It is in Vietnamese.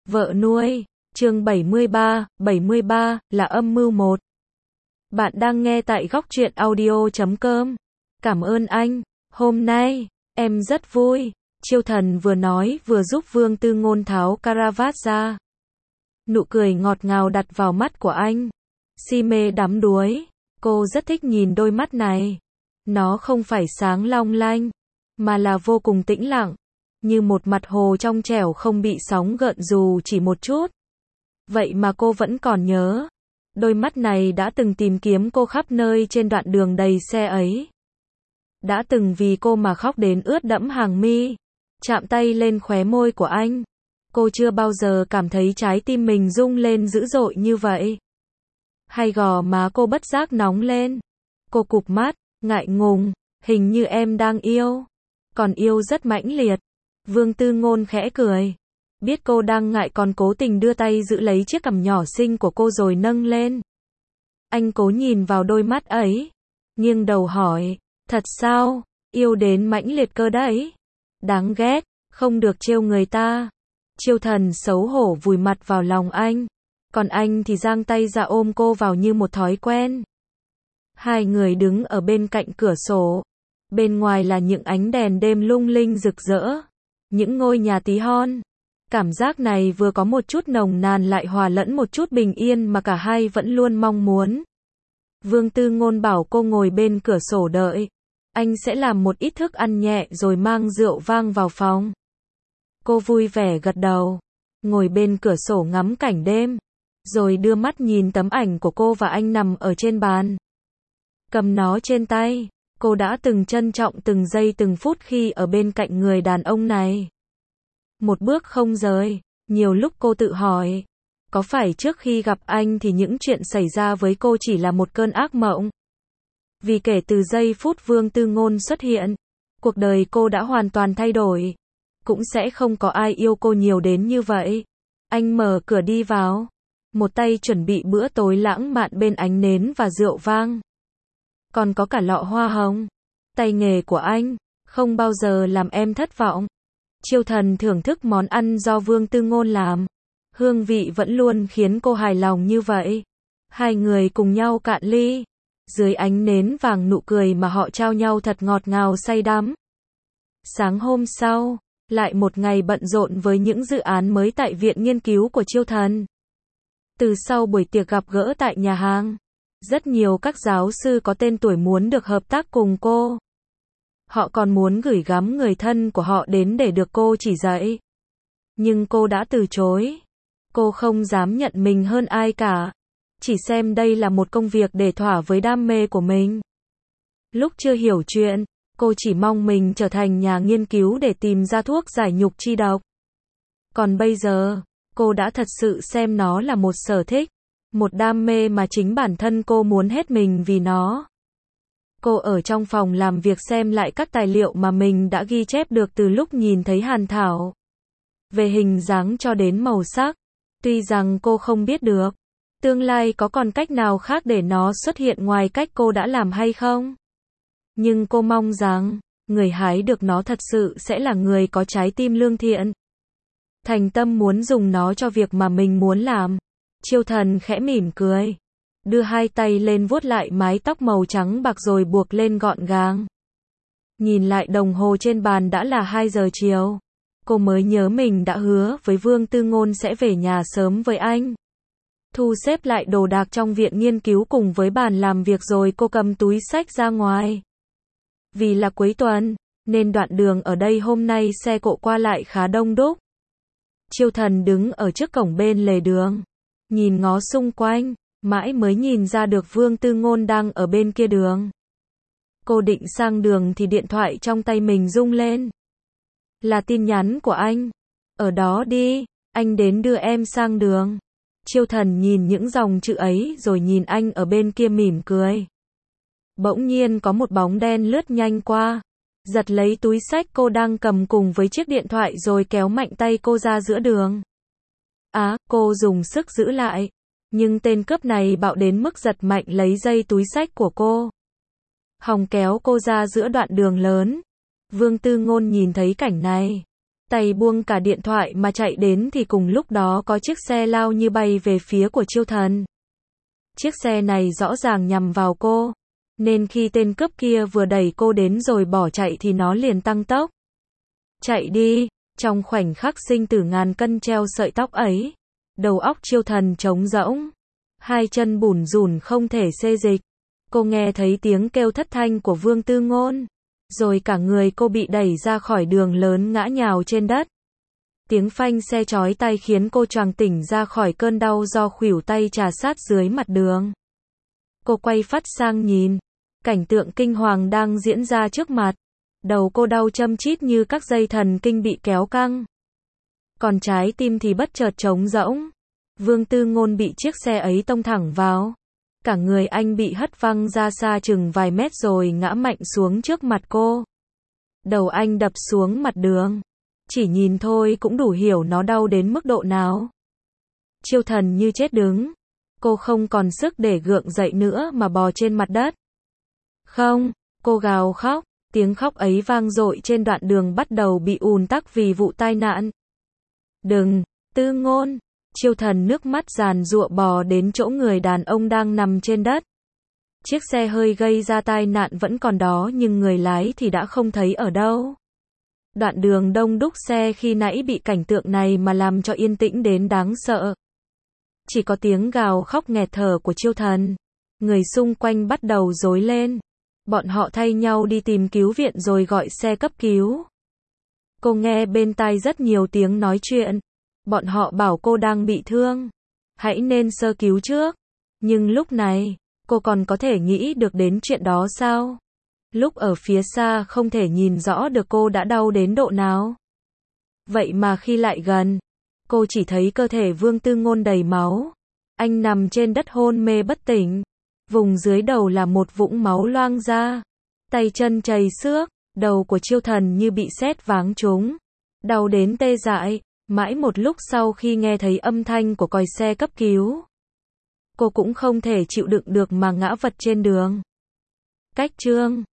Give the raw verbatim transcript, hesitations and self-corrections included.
Vợ nuôi, chương bảy mươi ba, bảy mươi ba, là âm mưu một. Bạn đang nghe tại góc truyện audio chấm com. Cảm ơn anh, hôm nay, em rất vui. Chiêu Thần vừa nói vừa giúp Vương Tư Ngôn tháo caravat ra. Nụ cười ngọt ngào đặt vào mắt của anh. Si mê đắm đuối, cô rất thích nhìn đôi mắt này. Nó không phải sáng long lanh, mà là vô cùng tĩnh lặng, như một mặt hồ trong trẻo không bị sóng gợn dù chỉ một chút. Vậy mà cô vẫn còn nhớ. Đôi mắt này đã từng tìm kiếm cô khắp nơi trên đoạn đường đầy xe ấy. Đã từng vì cô mà khóc đến ướt đẫm hàng mi. Chạm tay lên khóe môi của anh. Cô chưa bao giờ cảm thấy trái tim mình rung lên dữ dội như vậy. Hay gò má cô bất giác nóng lên. Cô cụp mắt, ngại ngùng, hình như em đang yêu. Còn yêu rất mãnh liệt. Vương Tư Ngôn khẽ cười. Biết cô đang ngại còn cố tình đưa tay giữ lấy chiếc cằm nhỏ xinh của cô rồi nâng lên. Anh cố nhìn vào đôi mắt ấy. Nghiêng đầu hỏi, thật sao, yêu đến mãnh liệt cơ đấy. Đáng ghét, không được trêu người ta. Chiêu Thần xấu hổ vùi mặt vào lòng anh. Còn anh thì giang tay ra ôm cô vào như một thói quen. Hai người đứng ở bên cạnh cửa sổ. Bên ngoài là những ánh đèn đêm lung linh rực rỡ. Những ngôi nhà tí hon. Cảm giác này vừa có một chút nồng nàn lại hòa lẫn một chút bình yên mà cả hai vẫn luôn mong muốn. Vương Tư Ngôn bảo cô ngồi bên cửa sổ đợi. Anh sẽ làm một ít thức ăn nhẹ rồi mang rượu vang vào phòng. Cô vui vẻ gật đầu. Ngồi bên cửa sổ ngắm cảnh đêm. Rồi đưa mắt nhìn tấm ảnh của cô và anh nằm ở trên bàn. Cầm nó trên tay. Cô đã từng trân trọng từng giây từng phút khi ở bên cạnh người đàn ông này. Một bước không rời. Nhiều lúc cô tự hỏi, có phải trước khi gặp anh thì những chuyện xảy ra với cô chỉ là một cơn ác mộng? Vì kể từ giây phút Vương Tư Ngôn xuất hiện, cuộc đời cô đã hoàn toàn thay đổi. Cũng sẽ không có ai yêu cô nhiều đến như vậy. Anh mở cửa đi vào. Một tay chuẩn bị bữa tối lãng mạn bên ánh nến và rượu vang. Còn có cả lọ hoa hồng. Tay nghề của anh không bao giờ làm em thất vọng. Chiêu Thần thưởng thức món ăn do Vương Tư Ngôn làm. Hương vị vẫn luôn khiến cô hài lòng như vậy. Hai người cùng nhau cạn ly. Dưới ánh nến vàng nụ cười mà họ trao nhau thật ngọt ngào say đắm. Sáng hôm sau, lại một ngày bận rộn với những dự án mới tại viện nghiên cứu của Chiêu Thần. Từ sau buổi tiệc gặp gỡ tại nhà hàng, rất nhiều các giáo sư có tên tuổi muốn được hợp tác cùng cô. Họ còn muốn gửi gắm người thân của họ đến để được cô chỉ dạy. Nhưng cô đã từ chối. Cô không dám nhận mình hơn ai cả. Chỉ xem đây là một công việc để thỏa với đam mê của mình. Lúc chưa hiểu chuyện, cô chỉ mong mình trở thành nhà nghiên cứu để tìm ra thuốc giải nhục chi độc. Còn bây giờ, cô đã thật sự xem nó là một sở thích, một đam mê mà chính bản thân cô muốn hết mình vì nó. Cô ở trong phòng làm việc xem lại các tài liệu mà mình đã ghi chép được từ lúc nhìn thấy Hàn Thảo. Về hình dáng cho đến màu sắc. Tuy rằng cô không biết được, tương lai có còn cách nào khác để nó xuất hiện ngoài cách cô đã làm hay không? Nhưng cô mong rằng, người hái được nó thật sự sẽ là người có trái tim lương thiện. Thành tâm muốn dùng nó cho việc mà mình muốn làm. Chiêu Thần khẽ mỉm cười. Đưa hai tay lên vuốt lại mái tóc màu trắng bạc rồi buộc lên gọn gàng. Nhìn lại đồng hồ trên bàn đã là hai giờ chiều. Cô mới nhớ mình đã hứa với Vương Tư Ngôn sẽ về nhà sớm với anh. Thu xếp lại đồ đạc trong viện nghiên cứu cùng với bàn làm việc rồi cô cầm túi xách ra ngoài. Vì là cuối tuần, nên đoạn đường ở đây hôm nay xe cộ qua lại khá đông đúc. Chiêu Thần đứng ở trước cổng bên lề đường. Nhìn ngó xung quanh, mãi mới nhìn ra được Vương Tư Ngôn đang ở bên kia đường. Cô định sang đường thì điện thoại trong tay mình rung lên. Là tin nhắn của anh. Ở đó đi, anh đến đưa em sang đường. Chiêu Thần nhìn những dòng chữ ấy rồi nhìn anh ở bên kia mỉm cười. Bỗng nhiên có một bóng đen lướt nhanh qua. Giật lấy túi xách cô đang cầm cùng với chiếc điện thoại rồi kéo mạnh tay cô ra giữa đường. Á, à, cô dùng sức giữ lại. Nhưng tên cướp này bạo đến mức giật mạnh lấy dây túi xách của cô. Hòng kéo cô ra giữa đoạn đường lớn. Vương Tư Ngôn nhìn thấy cảnh này. tay buông cả điện thoại mà chạy đến thì cùng lúc đó có chiếc xe lao như bay về phía của Chiêu Thần. Chiếc xe này rõ ràng nhằm vào cô, nên khi tên cướp kia vừa đẩy cô đến rồi bỏ chạy thì nó liền tăng tốc. Chạy đi, trong khoảnh khắc sinh tử ngàn cân treo sợi tóc ấy, đầu óc Chiêu Thần trống rỗng, hai chân bủn rủn không thể xê dịch. Cô nghe thấy tiếng kêu thất thanh của Vương Tư Ngôn, rồi cả người cô bị đẩy ra khỏi đường lớn ngã nhào trên đất. Tiếng phanh xe chói tai khiến cô choàng tỉnh ra khỏi cơn đau do khuỷu tay trà sát dưới mặt đường. Cô quay phắt sang nhìn, cảnh tượng kinh hoàng đang diễn ra trước mặt. Đầu cô đau châm chít như các dây thần kinh bị kéo căng. Còn trái tim thì bất chợt trống rỗng. Vương Tư Ngôn bị chiếc xe ấy tông thẳng vào. Cả người anh bị hất văng ra xa chừng vài mét rồi ngã mạnh xuống trước mặt cô. Đầu anh đập xuống mặt đường. Chỉ nhìn thôi cũng đủ hiểu nó đau đến mức độ nào. Chiêu Thần như chết đứng. Cô không còn sức để gượng dậy nữa mà bò trên mặt đất. Không, cô gào khóc. Tiếng khóc ấy vang dội trên đoạn đường bắt đầu bị ùn tắc vì vụ tai nạn. Đừng, Tư Ngôn. Chiêu Thần nước mắt giàn giụa bò đến chỗ người đàn ông đang nằm trên đất. Chiếc xe hơi gây ra tai nạn vẫn còn đó nhưng người lái thì đã không thấy ở đâu. Đoạn đường đông đúc xe khi nãy bị cảnh tượng này mà làm cho yên tĩnh đến đáng sợ. Chỉ có tiếng gào khóc nghẹt thở của Chiêu Thần. Người xung quanh bắt đầu rối lên. Bọn họ thay nhau đi tìm cứu viện rồi gọi xe cấp cứu. Cô nghe bên tai rất nhiều tiếng nói chuyện. Bọn họ bảo cô đang bị thương. Hãy nên sơ cứu trước. Nhưng lúc này, cô còn có thể nghĩ được đến chuyện đó sao? Lúc ở phía xa không thể nhìn rõ được cô đã đau đến độ nào. Vậy mà khi lại gần, cô chỉ thấy cơ thể Vương Tư Ngôn đầy máu. Anh nằm trên đất hôn mê bất tỉnh. Vùng dưới đầu là một vũng máu loang ra. Tay chân chảy xước, đầu của Chiêu Thần như bị sét váng trúng. Đau đến tê dại. Mãi một lúc sau khi nghe thấy âm thanh của còi xe cấp cứu, cô cũng không thể chịu đựng được mà ngã vật trên đường. Cách chương